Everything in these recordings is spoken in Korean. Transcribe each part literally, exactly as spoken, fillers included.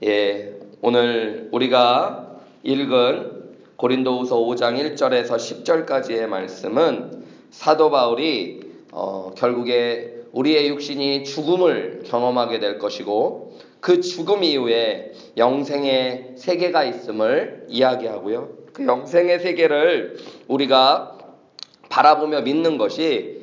예, 오늘 우리가 읽은 고린도후서 오 장 일 절에서 십 절까지의 말씀은 사도 바울이 어, 결국에 우리의 육신이 죽음을 경험하게 될 것이고 그 죽음 이후에 영생의 세계가 있음을 이야기하고요. 그 영생의 세계를 우리가 바라보며 믿는 것이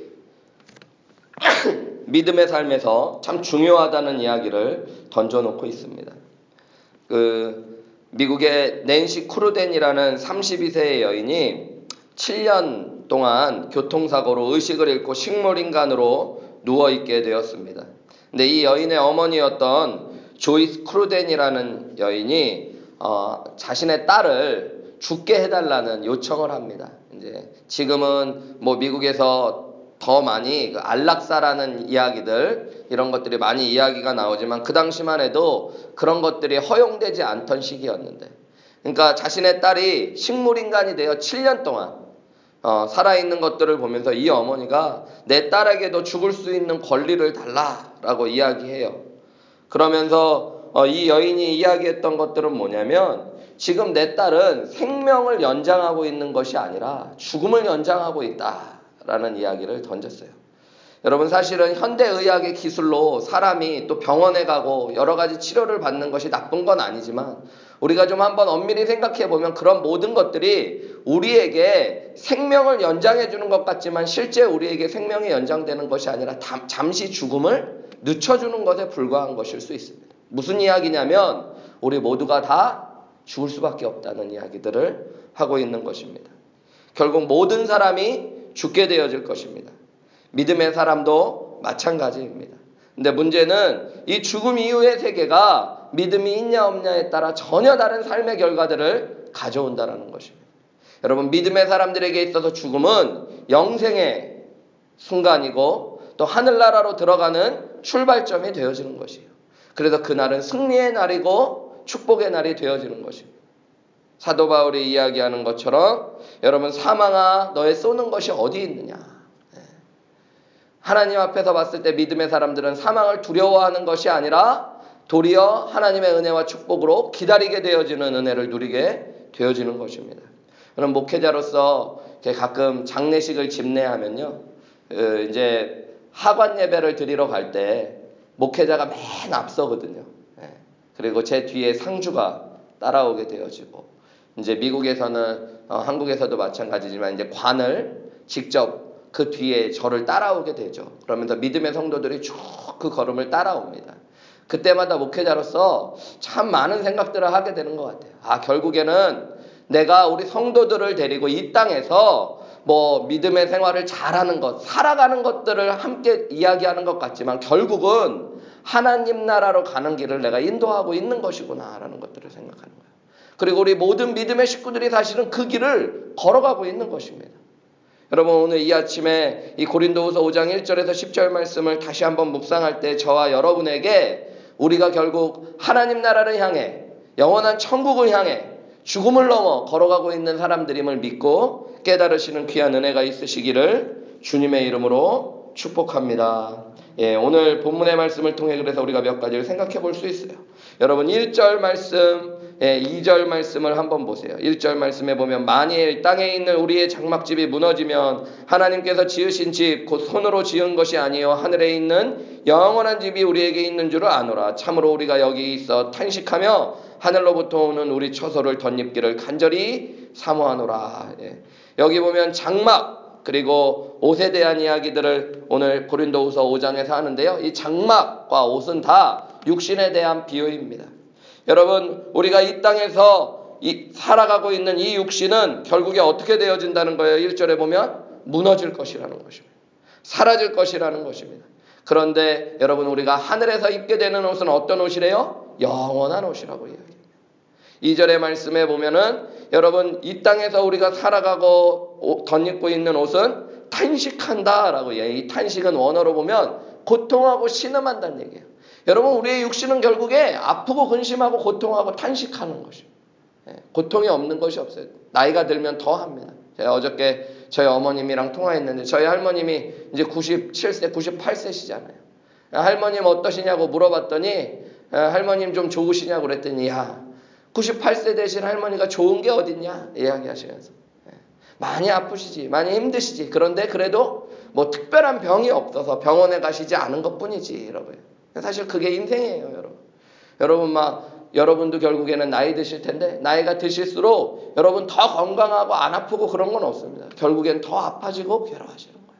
믿음의 삶에서 참 중요하다는 이야기를 던져놓고 있습니다. 그 미국의 낸시 크루덴이라는 삼십이 세의 여인이 칠 년 동안 교통사고로 의식을 잃고 식물인간으로 누워있게 되었습니다. 근데 이 여인의 어머니였던 조이스 크루덴이라는 여인이 어, 자신의 딸을 죽게 해달라는 요청을 합니다. 이제 지금은 뭐 미국에서 더 많이 그 안락사라는 이야기들 이런 것들이 많이 이야기가 나오지만 그 당시만 해도 그런 것들이 허용되지 않던 시기였는데, 그러니까 자신의 딸이 식물인간이 되어 칠 년 동안 어, 살아있는 것들을 보면서 이 어머니가 내 딸에게도 죽을 수 있는 권리를 달라라고 이야기해요. 그러면서 어, 이 여인이 이야기했던 것들은 뭐냐면, 지금 내 딸은 생명을 연장하고 있는 것이 아니라 죽음을 연장하고 있다 라는 이야기를 던졌어요. 여러분, 사실은 현대의학의 기술로 사람이 또 병원에 가고 여러 가지 치료를 받는 것이 나쁜 건 아니지만, 우리가 좀 한번 엄밀히 생각해 보면 그런 모든 것들이 우리에게 생명을 연장해 주는 것 같지만 실제 우리에게 생명이 연장되는 것이 아니라 잠시 죽음을 늦춰주는 것에 불과한 것일 수 있습니다. 무슨 이야기냐면 우리 모두가 다 죽을 수밖에 없다는 이야기들을 하고 있는 것입니다. 결국 모든 사람이 죽게 되어질 것입니다. 믿음의 사람도 마찬가지입니다. 근데 문제는 이 죽음 이후의 세계가 믿음이 있냐 없냐에 따라 전혀 다른 삶의 결과들을 가져온다는 것입니다. 여러분, 믿음의 사람들에게 있어서 죽음은 영생의 순간이고 또 하늘나라로 들어가는 출발점이 되어지는 것이에요. 그래서 그날은 승리의 날이고 축복의 날이 되어지는 것입니다. 사도 바울이 이야기하는 것처럼 여러분, 사망아 너의 쏘는 것이 어디 있느냐. 하나님 앞에서 봤을 때 믿음의 사람들은 사망을 두려워하는 것이 아니라 도리어 하나님의 은혜와 축복으로 기다리게 되어지는 은혜를 누리게 되어지는 것입니다. 그럼 목회자로서 가끔 장례식을 집례하면요, 이제 하관 예배를 드리러 갈 때 목회자가 맨 앞서거든요. 그리고 제 뒤에 상주가 따라오게 되어지고, 이제 미국에서는 어, 한국에서도 마찬가지지만 이제 관을 직접 그 뒤에 저를 따라오게 되죠. 그러면서 믿음의 성도들이 쭉 그 걸음을 따라옵니다. 그때마다 목회자로서 참 많은 생각들을 하게 되는 것 같아요. 아, 결국에는 내가 우리 성도들을 데리고 이 땅에서 뭐 믿음의 생활을 잘하는 것, 살아가는 것들을 함께 이야기하는 것 같지만 결국은 하나님 나라로 가는 길을 내가 인도하고 있는 것이구나 라는 것들을 생각하는 거예요. 그리고 우리 모든 믿음의 식구들이 사실은 그 길을 걸어가고 있는 것입니다. 여러분, 오늘 이 아침에 이 고린도후서 오 장 일 절에서 십 절 말씀을 다시 한번 묵상할 때 저와 여러분에게 우리가 결국 하나님 나라를 향해, 영원한 천국을 향해 죽음을 넘어 걸어가고 있는 사람들임을 믿고 깨달으시는 귀한 은혜가 있으시기를 주님의 이름으로 축복합니다. 예, 오늘 본문의 말씀을 통해 그래서 우리가 몇 가지를 생각해 볼 수 있어요. 여러분, 일 절 말씀, 예, 이 절 말씀을 한번 보세요. 일 절 말씀에 보면 만일 땅에 있는 우리의 장막집이 무너지면 하나님께서 지으신 집 곧 손으로 지은 것이 아니요 하늘에 있는 영원한 집이 우리에게 있는 줄을 아노라. 참으로 우리가 여기 있어 탄식하며 하늘로부터 오는 우리 처소를 덧입기를 간절히 사모하노라. 예. 여기 보면 장막 그리고 옷에 대한 이야기들을 오늘 고린도후서 오 장에서 하는데요. 이 장막과 옷은 다 육신에 대한 비유입니다. 여러분, 우리가 이 땅에서 이 살아가고 있는 이 육신은 결국에 어떻게 되어진다는 거예요? 일 절에 보면 무너질 것이라는 것입니다. 사라질 것이라는 것입니다. 그런데 여러분, 우리가 하늘에서 입게 되는 옷은 어떤 옷이래요? 영원한 옷이라고 이야기합니다. 이 절의 말씀에 보면은 여러분, 이 땅에서 우리가 살아가고 덧입고 있는 옷은 탄식한다라고 해요. 이 탄식은 원어로 보면 고통하고 신음한다는 얘기예요. 여러분, 우리의 육신은 결국에 아프고 근심하고 고통하고 탄식하는 것이에요. 고통이 없는 것이 없어요. 나이가 들면 더 합니다. 제가 어저께 저희 어머님이랑 통화했는데 저희 할머님이 이제 구십칠 세, 구십팔 세시잖아요. 할머님 어떠시냐고 물어봤더니 할머님 좀 좋으시냐고 그랬더니 야 구십팔 세 되신 할머니가 좋은 게 어딨냐 이야기하시면서 많이 아프시지 많이 힘드시지 그런데 그래도 뭐 특별한 병이 없어서 병원에 가시지 않은 것뿐이지 여러분. 사실 그게 인생이에요 여러분. 여러분 막 여러분도 결국에는 나이 드실 텐데 나이가 드실수록 여러분 더 건강하고 안 아프고 그런 건 없습니다. 결국엔 더 아파지고 괴로워하시는 거예요.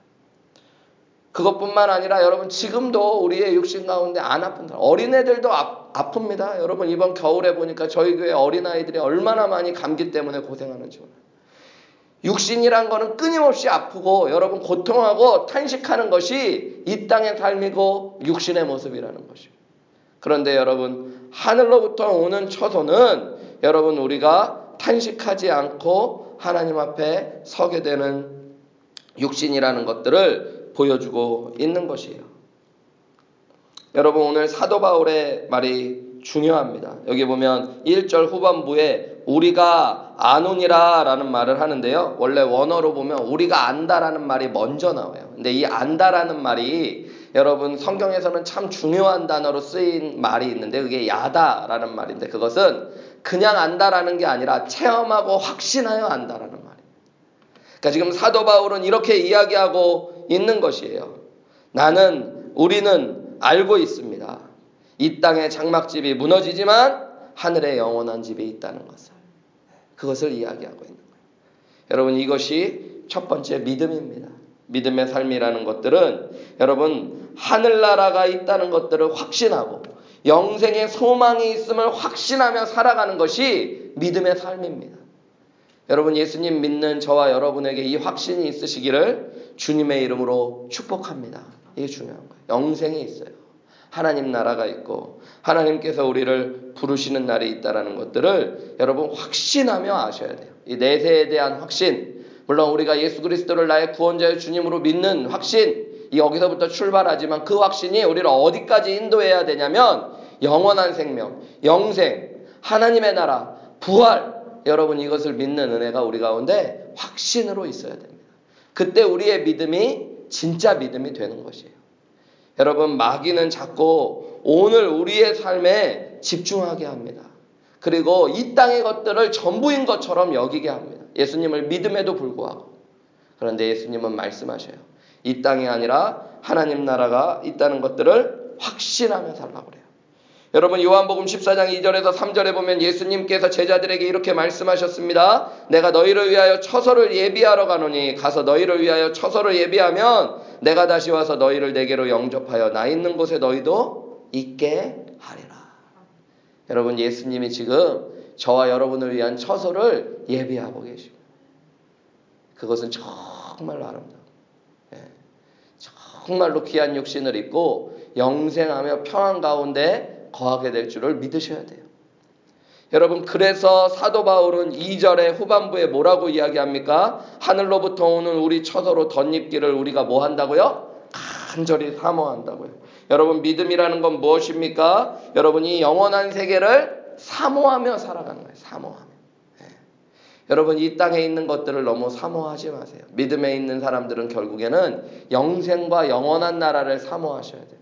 그것뿐만 아니라 여러분 지금도 우리의 육신 가운데 안 아픈다. 어린애들도 아, 아픕니다. 여러분 이번 겨울에 보니까 저희 교회 어린아이들이 얼마나 많이 감기 때문에 고생하는지 몰라요. 육신이란 거는 끊임없이 아프고 여러분 고통하고 탄식하는 것이 이 땅의 삶이고 육신의 모습이라는 것입니다. 그런데 여러분 하늘로부터 오는 처소는 여러분 우리가 탄식하지 않고 하나님 앞에 서게 되는 육신이라는 것들을 보여주고 있는 것이에요. 여러분 오늘 사도 바울의 말이 중요합니다. 여기 보면 일 절 후반부에 우리가 아노니라 라는 말을 하는데요. 원래 원어로 보면 우리가 안다라는 말이 먼저 나와요. 근데 이 안다라는 말이 여러분 성경에서는 참 중요한 단어로 쓰인 말이 있는데 그게 야다라는 말인데 그것은 그냥 안다라는 게 아니라 체험하고 확신하여 안다라는 말이에요. 그러니까 지금 사도 바울은 이렇게 이야기하고 있는 것이에요. 나는 우리는 알고 있습니다. 이 땅의 장막집이 무너지지만 하늘의 영원한 집이 있다는 것을 그것을 이야기하고 있는 거예요. 여러분 이것이 첫 번째 믿음입니다. 믿음의 삶이라는 것들은 여러분 하늘나라가 있다는 것들을 확신하고 영생의 소망이 있음을 확신하며 살아가는 것이 믿음의 삶입니다. 여러분 예수님 믿는 저와 여러분에게 이 확신이 있으시기를 주님의 이름으로 축복합니다. 이게 중요한 거예요. 영생이 있어요. 하나님 나라가 있고 하나님께서 우리를 부르시는 날이 있다는 것들을 여러분 확신하며 아셔야 돼요. 이 내세에 대한 확신, 물론 우리가 예수 그리스도를 나의 구원자의 주님으로 믿는 확신, 이 여기서부터 출발하지만 그 확신이 우리를 어디까지 인도해야 되냐면 영원한 생명, 영생, 하나님의 나라, 부활, 여러분 이것을 믿는 은혜가 우리 가운데 확신으로 있어야 됩니다. 그때 우리의 믿음이 진짜 믿음이 되는 것이에요. 여러분 마귀는 자꾸 오늘 우리의 삶에 집중하게 합니다. 그리고 이 땅의 것들을 전부인 것처럼 여기게 합니다. 예수님을 믿음에도 불구하고. 그런데 예수님은 말씀하셔요. 이 땅이 아니라 하나님 나라가 있다는 것들을 확신하며 살라고 그래요. 여러분 요한복음 십사 장 이 절에서 삼 절에 보면 예수님께서 제자들에게 이렇게 말씀하셨습니다. 내가 너희를 위하여 처소를 예비하러 가노니 가서 너희를 위하여 처소를 예비하면 내가 다시 와서 너희를 내게로 영접하여 나 있는 곳에 너희도 있게 하리라. 여러분 예수님이 지금 저와 여러분을 위한 처소를 예비하고 계십니다. 그것은 정말로 아름다워요. 네. 정말로 귀한 육신을 입고 영생하며 평안 가운데 거하게 될 줄을 믿으셔야 돼요. 여러분 그래서 사도 바울은 이 절의 후반부에 뭐라고 이야기합니까? 하늘로부터 오는 우리 처소로 덧입기를 우리가 뭐 한다고요? 간절히 사모한다고요. 여러분 믿음이라는 건 무엇입니까? 여러분이 영원한 세계를 사모하며 살아가는 거예요. 사모하며. 네. 여러분 이 땅에 있는 것들을 너무 사모하지 마세요. 믿음에 있는 사람들은 결국에는 영생과 영원한 나라를 사모하셔야 돼요.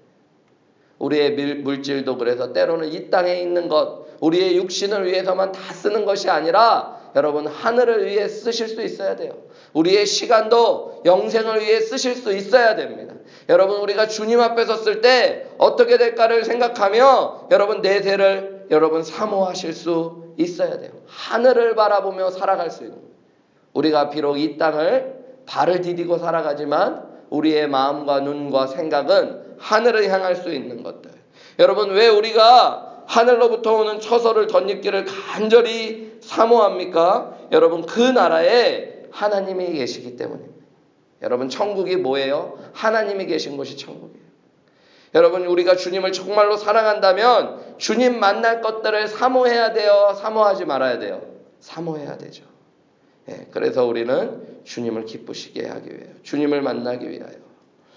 우리의 물질도 그래서 때로는 이 땅에 있는 것, 우리의 육신을 위해서만 다 쓰는 것이 아니라 여러분 하늘을 위해 쓰실 수 있어야 돼요. 우리의 시간도 영생을 위해 쓰실 수 있어야 됩니다. 여러분 우리가 주님 앞에 섰을 때 어떻게 될까를 생각하며 여러분 내세를 여러분 사모하실 수 있어야 돼요. 하늘을 바라보며 살아갈 수 있는, 우리가 비록 이 땅을 발을 디디고 살아가지만 우리의 마음과 눈과 생각은 하늘을 향할 수 있는 것들. 여러분 왜 우리가 하늘로부터 오는 처소를 덧입기를 간절히 사모합니까? 여러분 그 나라에 하나님이 계시기 때문입니다. 여러분 천국이 뭐예요? 하나님이 계신 곳이 천국이에요. 여러분 우리가 주님을 정말로 사랑한다면 주님 만날 것들을 사모해야 돼요? 사모하지 말아야 돼요? 사모해야 되죠. 예, 그래서 우리는 주님을 기쁘시게 하기 위하여, 주님을 만나기 위하여,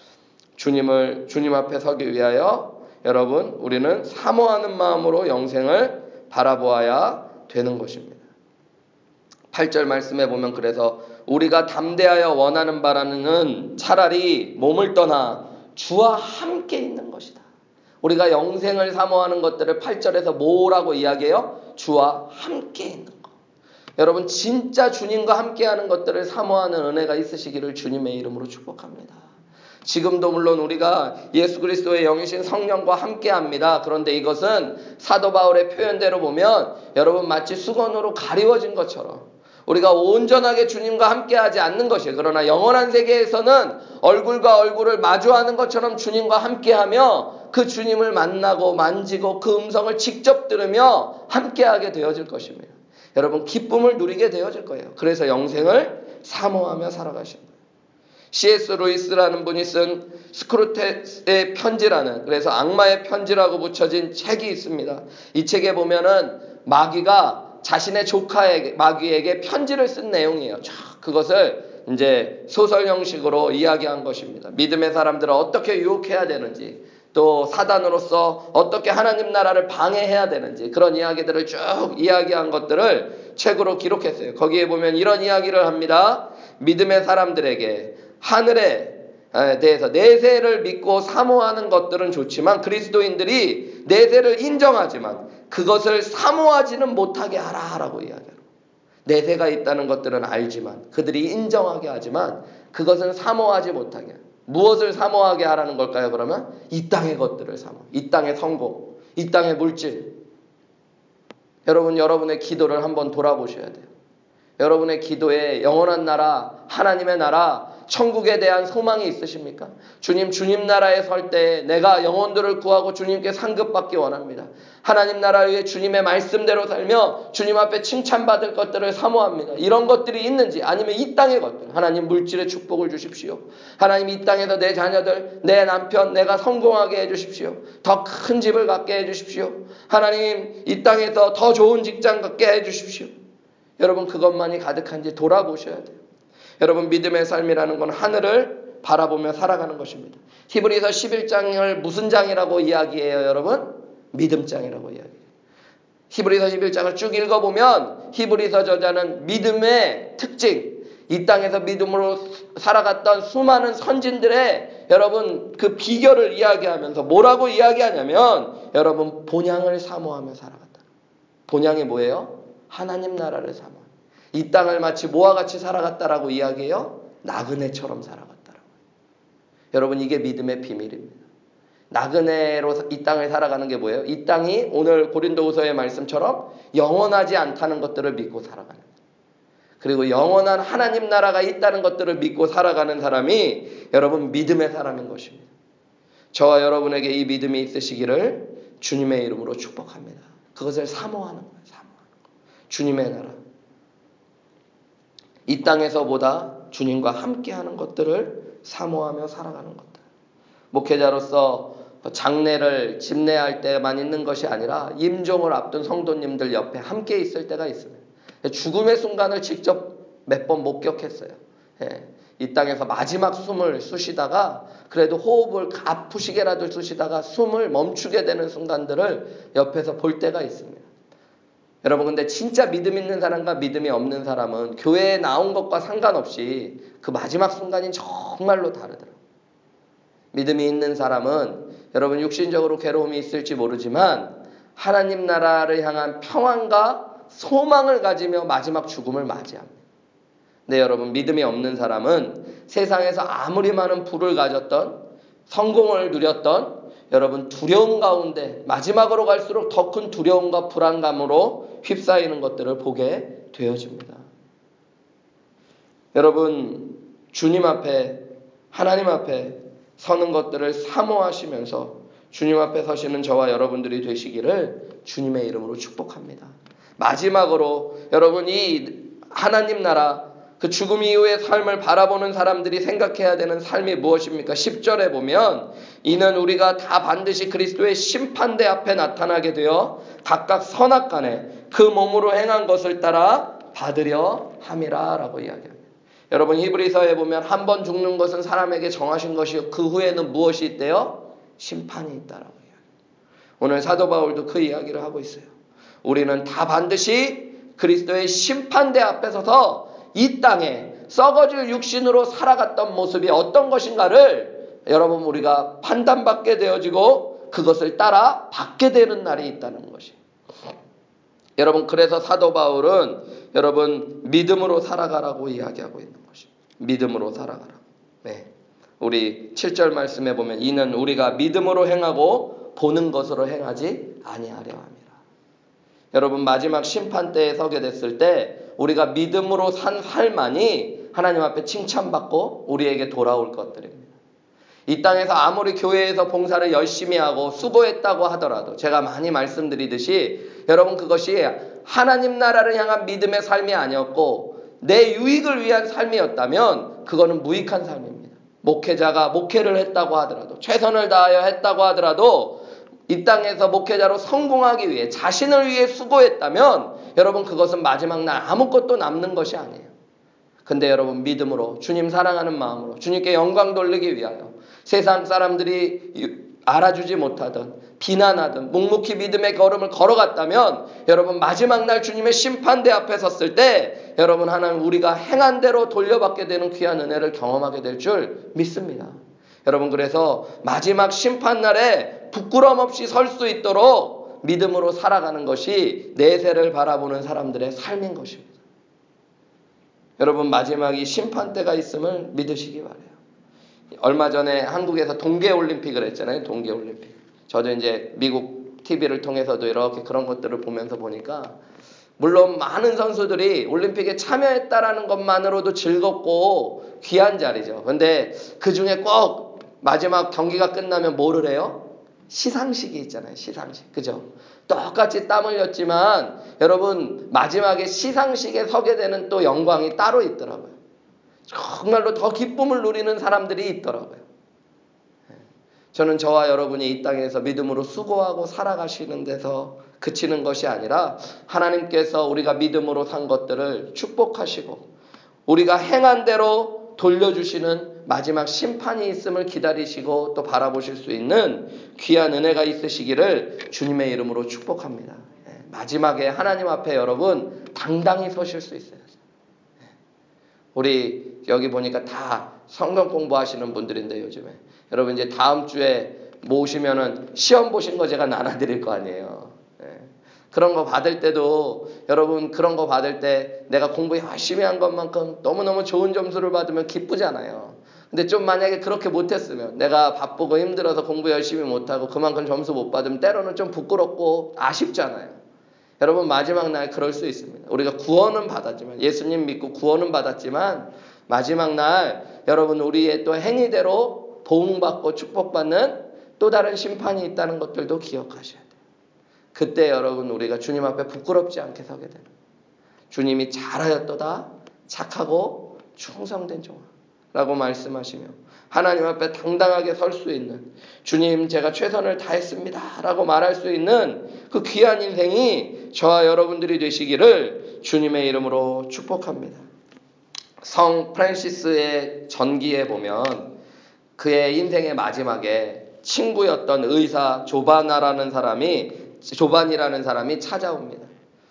주님을 주님 앞에 서기 위하여 여러분 우리는 사모하는 마음으로 영생을 바라보아야 되는 것입니다. 팔 절 말씀에 보면 그래서 우리가 담대하여 원하는 바라는 차라리 몸을 떠나 주와 함께 있는 것이다. 우리가 영생을 사모하는 것들을 팔 절에서 뭐라고 이야기해요? 주와 함께 있는 것. 여러분 진짜 주님과 함께하는 것들을 사모하는 은혜가 있으시기를 주님의 이름으로 축복합니다. 지금도 물론 우리가 예수 그리스도의 영이신 성령과 함께합니다. 그런데 이것은 사도 바울의 표현대로 보면 여러분 마치 수건으로 가리워진 것처럼 우리가 온전하게 주님과 함께하지 않는 것이에요. 그러나 영원한 세계에서는 얼굴과 얼굴을 마주하는 것처럼 주님과 함께하며 그 주님을 만나고 만지고 그 음성을 직접 들으며 함께하게 되어질 것입니다. 여러분 기쁨을 누리게 되어질 거예요. 그래서 영생을 사모하며 살아가신 거예요. 씨 에스 루이스라는 분이 쓴 스크루테의 편지라는, 그래서 악마의 편지라고 붙여진 책이 있습니다. 이 책에 보면은 마귀가 자신의 조카에게, 마귀에게 편지를 쓴 내용이에요. 쫙 그것을 이제 소설 형식으로 이야기한 것입니다. 믿음의 사람들을 어떻게 유혹해야 되는지, 또 사단으로서 어떻게 하나님 나라를 방해해야 되는지, 그런 이야기들을 쭉 이야기한 것들을 책으로 기록했어요. 거기에 보면 이런 이야기를 합니다. 믿음의 사람들에게 하늘에 대해서 내세를 믿고 사모하는 것들은 좋지만 그리스도인들이 내세를 인정하지만 그것을 사모하지는 못하게 하라라고 이야기해요. 내세가 있다는 것들은 알지만 그들이 인정하게 하지만 그것은 사모하지 못하게 해요. 무엇을 사모하게 하라는 걸까요? 그러면 이 땅의 것들을 사모, 이 땅의 성공, 이 땅의 물질. 여러분 여러분의 기도를 한번 돌아보셔야 돼요. 여러분의 기도에 영원한 나라, 하나님의 나라, 천국에 대한 소망이 있으십니까? 주님, 주님 나라에 설 때 내가 영혼들을 구하고 주님께 상급받기 원합니다. 하나님 나라 위에 주님의 말씀대로 살며 주님 앞에 칭찬받을 것들을 사모합니다. 이런 것들이 있는지, 아니면 이 땅의 것들, 하나님 물질의 축복을 주십시오. 하나님 이 땅에서 내 자녀들, 내 남편, 내가 성공하게 해주십시오. 더 큰 집을 갖게 해주십시오. 하나님 이 땅에서 더 좋은 직장 갖게 해주십시오. 여러분 그것만이 가득한지 돌아보셔야 돼요. 여러분 믿음의 삶이라는 건 하늘을 바라보며 살아가는 것입니다. 히브리서 십일 장을 무슨 장이라고 이야기해요, 여러분? 믿음장이라고 이야기해요. 히브리서 십일 장을 쭉 읽어보면 히브리서 저자는 믿음의 특징, 이 땅에서 믿음으로 살아갔던 수많은 선진들의 여러분 그 비결을 이야기하면서 뭐라고 이야기하냐면 여러분 본향을 사모하며 살아갔다. 본향이 뭐예요? 하나님 나라를 사모. 이 땅을 마치 뭐와 같이 살아갔다라고 이야기해요? 나그네처럼 살아갔다라고. 여러분 이게 믿음의 비밀입니다. 나그네로 이 땅을 살아가는 게 뭐예요? 이 땅이 오늘 고린도후서의 말씀처럼 영원하지 않다는 것들을 믿고 살아가는 거예요. 그리고 영원한 하나님 나라가 있다는 것들을 믿고 살아가는 사람이 여러분 믿음의 사람인 것입니다. 저와 여러분에게 이 믿음이 있으시기를 주님의 이름으로 축복합니다. 그것을 사모하는 거예요. 사모하는 거예요. 주님의 나라. 이 땅에서보다 주님과 함께하는 것들을 사모하며 살아가는 것들. 목회자로서 장례를 집례할 때만 있는 것이 아니라 임종을 앞둔 성도님들 옆에 함께 있을 때가 있습니다. 죽음의 순간을 직접 몇 번 목격했어요. 예, 이 땅에서 마지막 숨을 쉬시다가 그래도 호흡을 아프시게라도 쉬시다가 숨을 멈추게 되는 순간들을 옆에서 볼 때가 있습니다. 여러분 근데 진짜 믿음 있는 사람과 믿음이 없는 사람은 교회에 나온 것과 상관없이 그 마지막 순간이 정말로 다르더라고요. 믿음이 있는 사람은 여러분 육신적으로 괴로움이 있을지 모르지만 하나님 나라를 향한 평안과 소망을 가지며 마지막 죽음을 맞이합니다. 근데 여러분 믿음이 없는 사람은 세상에서 아무리 많은 부를 가졌던 성공을 누렸던 여러분 두려움 가운데 마지막으로 갈수록 더 큰 두려움과 불안감으로 휩싸이는 것들을 보게 되어집니다. 여러분 주님 앞에 하나님 앞에 서는 것들을 사모하시면서 주님 앞에 서시는 저와 여러분들이 되시기를 주님의 이름으로 축복합니다. 마지막으로 여러분 이 하나님 나라 그 죽음 이후의 삶을 바라보는 사람들이 생각해야 되는 삶이 무엇입니까? 십 절에 보면 이는 우리가 다 반드시 그리스도의 심판대 앞에 나타나게 되어 각각 선악간에 그 몸으로 행한 것을 따라 받으려 함이라 라고 이야기합니다. 여러분 히브리서에 보면 한 번 죽는 것은 사람에게 정하신 것이요 그 후에는 무엇이 있대요? 심판이 있다라고 이야기합니다. 오늘 사도 바울도 그 이야기를 하고 있어요. 우리는 다 반드시 그리스도의 심판대 앞에 서서 이 땅에 썩어질 육신으로 살아갔던 모습이 어떤 것인가를 여러분 우리가 판단받게 되어지고 그것을 따라 받게 되는 날이 있다는 것이. 여러분, 그래서 사도 바울은 여러분 믿음으로 살아가라고 이야기하고 있는 것입니다. 믿음으로 살아가라. 네. 우리 칠 절 말씀에 보면 이는 우리가 믿음으로 행하고 보는 것으로 행하지 아니하려 함이라. 여러분, 마지막 심판대에 서게 됐을 때 우리가 믿음으로 산 삶만이 하나님 앞에 칭찬받고 우리에게 돌아올 것들입니다. 이 땅에서 아무리 교회에서 봉사를 열심히 하고 수고했다고 하더라도 제가 많이 말씀드리듯이 여러분, 그것이 하나님 나라를 향한 믿음의 삶이 아니었고 내 유익을 위한 삶이었다면 그거는 무익한 삶입니다. 목회자가 목회를 했다고 하더라도, 최선을 다하여 했다고 하더라도 이 땅에서 목회자로 성공하기 위해 자신을 위해 수고했다면 여러분, 그것은 마지막 날 아무것도 남는 것이 아니에요. 근데 여러분, 믿음으로 주님 사랑하는 마음으로 주님께 영광 돌리기 위하여 세상 사람들이 알아주지 못하던 비난하던 묵묵히 믿음의 걸음을 걸어갔다면 여러분, 마지막 날 주님의 심판대 앞에 섰을 때 여러분, 하나님 우리가 행한 대로 돌려받게 되는 귀한 은혜를 경험하게 될 줄 믿습니다. 여러분, 그래서 마지막 심판날에 부끄럼 없이 설 수 있도록 믿음으로 살아가는 것이 내세를 바라보는 사람들의 삶인 것입니다. 여러분, 마지막이 심판대가 있음을 믿으시기 바라요. 얼마 전에 한국에서 동계올림픽을 했잖아요. 동계올림픽. 저도 이제 미국 티비를 통해서도 이렇게 그런 것들을 보면서 보니까 물론 많은 선수들이 올림픽에 참여했다라는 것만으로도 즐겁고 귀한 자리죠. 그런데 그 중에 꼭 마지막 경기가 끝나면 뭐를 해요? 시상식이 있잖아요. 시상식. 그죠? 똑같이 땀 흘렸지만 여러분, 마지막에 시상식에 서게 되는 또 영광이 따로 있더라고요. 정말로 더 기쁨을 누리는 사람들이 있더라고요. 저는 저와 여러분이 이 땅에서 믿음으로 수고하고 살아가시는 데서 그치는 것이 아니라 하나님께서 우리가 믿음으로 산 것들을 축복하시고 우리가 행한 대로 돌려주시는 마지막 심판이 있음을 기다리시고 또 바라보실 수 있는 귀한 은혜가 있으시기를 주님의 이름으로 축복합니다. 마지막에 하나님 앞에 여러분 당당히 서실 수 있어요. 우리 여기 보니까 다 성경 공부하시는 분들인데 요즘에 여러분 이제 다음 주에 모시면은 시험 보신 거 제가 나눠드릴 거 아니에요. 네. 그런 거 받을 때도 여러분, 그런 거 받을 때 내가 공부 열심히 한 것만큼 너무너무 좋은 점수를 받으면 기쁘잖아요. 근데 좀 만약에 그렇게 못했으면, 내가 바쁘고 힘들어서 공부 열심히 못하고 그만큼 점수 못 받으면 때로는 좀 부끄럽고 아쉽잖아요. 여러분, 마지막 날 그럴 수 있습니다. 우리가 구원은 받았지만, 예수님 믿고 구원은 받았지만 마지막 날 여러분, 우리의 또 행위대로 보응받고 축복받는 또 다른 심판이 있다는 것들도 기억하셔야 돼요. 그때 여러분, 우리가 주님 앞에 부끄럽지 않게 서게 되는, 주님이 잘하였도다 착하고 충성된 종아 라고 말씀하시며 하나님 앞에 당당하게 설 수 있는, 주님 제가 최선을 다했습니다 라고 말할 수 있는 그 귀한 인생이 저와 여러분들이 되시기를 주님의 이름으로 축복합니다. 성 프란시스의 전기에 보면 그의 인생의 마지막에 친구였던 의사 조바나라는 사람이 조반이라는 사람이 찾아옵니다.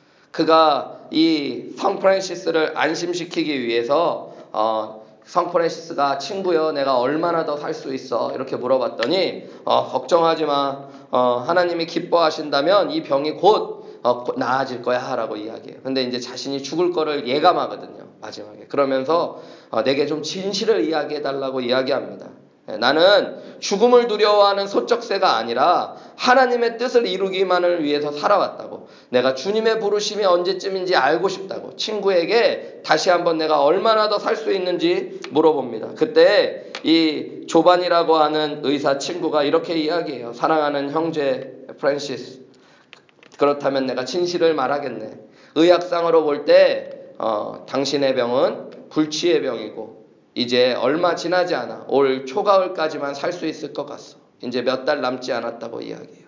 그가 이 성 프란시스를 안심시키기 위해서 어, 성 프란시스가 친구여 내가 얼마나 더 살 수 있어 이렇게 물어봤더니 어, 걱정하지 마. 어, 하나님이 기뻐하신다면 이 병이 곧, 어, 곧 나아질 거야 라고 이야기해요. 근데 이제 자신이 죽을 거를 예감하거든요. 마지막에. 그러면서 어, 내게 좀 진실을 이야기해 달라고 이야기합니다. 나는 죽음을 두려워하는 소쩍새가 아니라 하나님의 뜻을 이루기만을 위해서 살아왔다고. 내가 주님의 부르심이 언제쯤인지 알고 싶다고 친구에게 다시 한번 내가 얼마나 더 살 수 있는지 물어봅니다. 그때 이 조반이라고 하는 의사 친구가 이렇게 이야기해요. 사랑하는 형제 프란시스, 그렇다면 내가 진실을 말하겠네. 의학상으로 볼 때 어, 당신의 병은 불치의 병이고 이제 얼마 지나지 않아 올 초가을까지만 살 수 있을 것 같소. 이제 몇 달 남지 않았다고 이야기해요.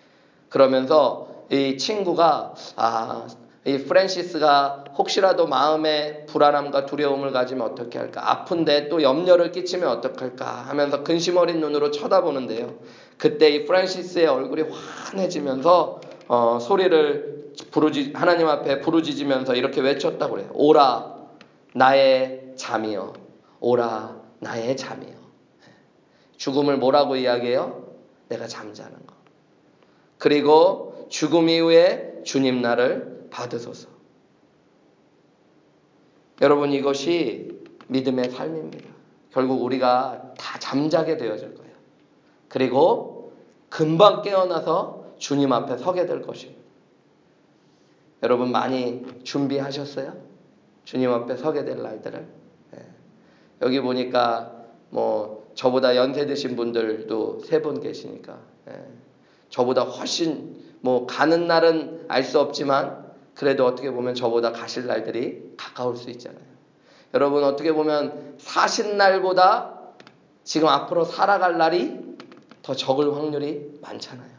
그러면서 이 친구가 아, 이 프란시스가 혹시라도 마음에 불안함과 두려움을 가지면 어떻게 할까? 아픈데 또 염려를 끼치면 어떡할까? 하면서 근심 어린 눈으로 쳐다보는데요. 그때 이 프란시스의 얼굴이 환해지면서 어, 소리를 부르지, 하나님 앞에 부르짖으면서 이렇게 외쳤다고 그래요. 오라 나의 잠이여. 오라 나의 잠이여. 죽음을 뭐라고 이야기해요? 내가 잠자는 거. 그리고 죽음 이후에 주님 나를 받으소서. 여러분, 이것이 믿음의 삶입니다. 결국 우리가 다 잠자게 되어질 거예요. 그리고 금방 깨어나서 주님 앞에 서게 될 것입니다. 여러분, 많이 준비하셨어요? 주님 앞에 서게 될 날들을. 예. 여기 보니까 뭐 저보다 연세 드신 분들도 세 분 계시니까, 예. 저보다 훨씬 뭐 가는 날은 알 수 없지만 그래도 어떻게 보면 저보다 가실 날들이 가까울 수 있잖아요. 여러분, 어떻게 보면 사신 날보다 지금 앞으로 살아갈 날이 더 적을 확률이 많잖아요.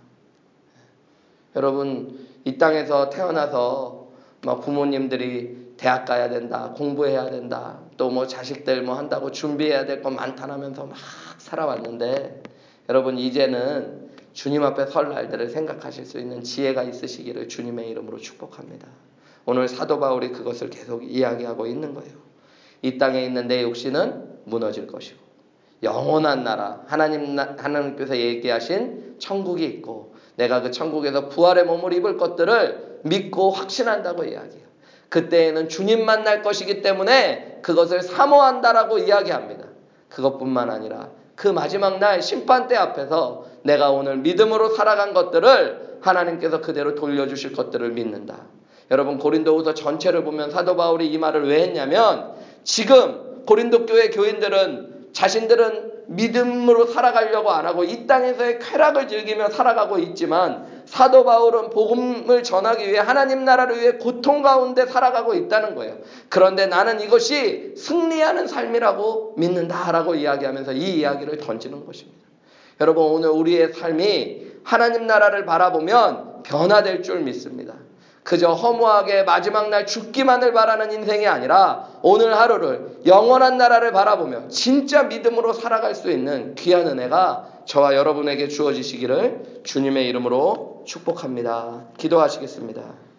여러분, 이 땅에서 태어나서 막 부모님들이 대학 가야 된다, 공부해야 된다, 또 뭐 자식들 뭐 한다고 준비해야 될 거 많다라면서 막 살아왔는데, 여러분, 이제는 주님 앞에 설 날들을 생각하실 수 있는 지혜가 있으시기를 주님의 이름으로 축복합니다. 오늘 사도 바울이 그것을 계속 이야기하고 있는 거예요. 이 땅에 있는 내 육신은 무너질 것이고 영원한 나라, 하나님, 하나님께서 얘기하신 천국이 있고 내가 그 천국에서 부활의 몸을 입을 것들을 믿고 확신한다고 이야기해요. 그때에는 주님 만날 것이기 때문에 그것을 사모한다라고 이야기합니다. 그것뿐만 아니라 그 마지막 날 심판대 앞에서 내가 오늘 믿음으로 살아간 것들을 하나님께서 그대로 돌려주실 것들을 믿는다. 여러분, 고린도후서 전체를 보면 사도 바울이 이 말을 왜 했냐면, 지금 고린도 교회 교인들은 자신들은 믿음으로 살아가려고 안 하고 이 땅에서의 쾌락을 즐기며 살아가고 있지만, 사도 바울은 복음을 전하기 위해 하나님 나라를 위해 고통 가운데 살아가고 있다는 거예요. 그런데 나는 이것이 승리하는 삶이라고 믿는다라고 이야기하면서 이 이야기를 던지는 것입니다. 여러분, 오늘 우리의 삶이 하나님 나라를 바라보면 변화될 줄 믿습니다. 그저 허무하게 마지막 날 죽기만을 바라는 인생이 아니라 오늘 하루를 영원한 나라를 바라보며 진짜 믿음으로 살아갈 수 있는 귀한 은혜가 저와 여러분에게 주어지시기를 주님의 이름으로 축복합니다. 기도하시겠습니다.